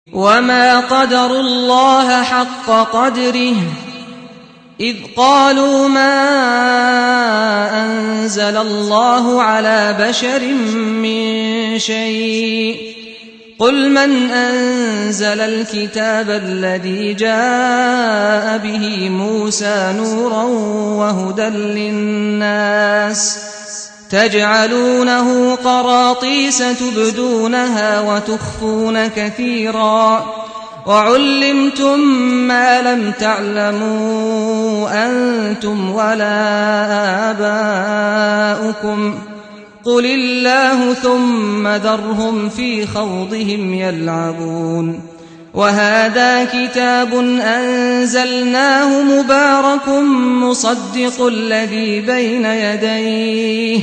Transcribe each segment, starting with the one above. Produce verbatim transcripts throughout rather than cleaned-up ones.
وما قدروا الله حق قدره إذ قالوا ما أنزل الله على بشر من شيء قل من أنزل الكتاب الذي جاء به موسى نورا وهدى للناس تجعلونه قراطيس تبدونها وتخفون كثيرا وعلمتم ما لم تعلموا أنتم ولا آباؤكم قل الله ثم ذرهم في خوضهم يلعبون وهذا كتاب أنزلناه مبارك مصدق الذي بين يديه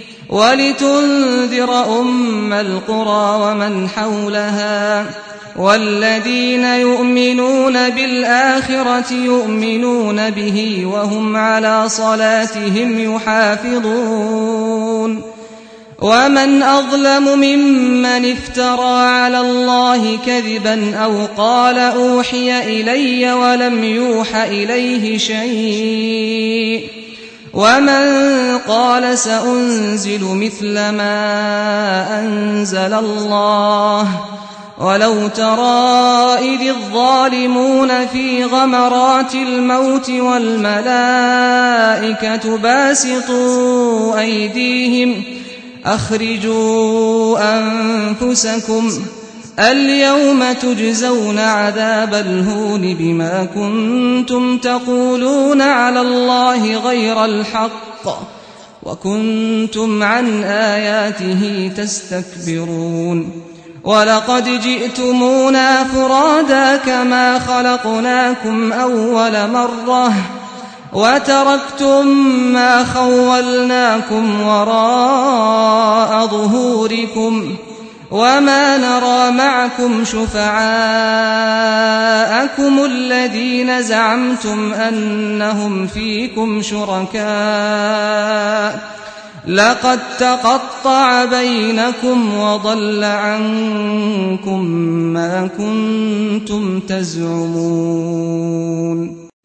ولتنذر أم القرى ومن حولها والذين يؤمنون بالآخرة يؤمنون به وهم على صلاتهم يحافظون ومن أظلم ممن افترى على الله كذبا أو قال أوحي إلي ولم يوح إليه شيء ومن قال سأنزل مثل ما أنزل الله ولو ترى إذ الظالمون في غمرات الموت والملائكة باسطوا أيديهم أخرجوا أنفسكم اليوم تجزون عذاب الهون بما كنتم تقولون على الله غير الحق وكنتم عن آياته تستكبرون ولقد جئتمونا فرادا كما خلقناكم أول مرة وتركتم ما خولناكم وراء ظهوركم وما نرى معكم شفعاءكم الذين زعمتم أنهم فيكم شركاء لقد تقطع بينكم وضل عنكم ما كنتم تزعمون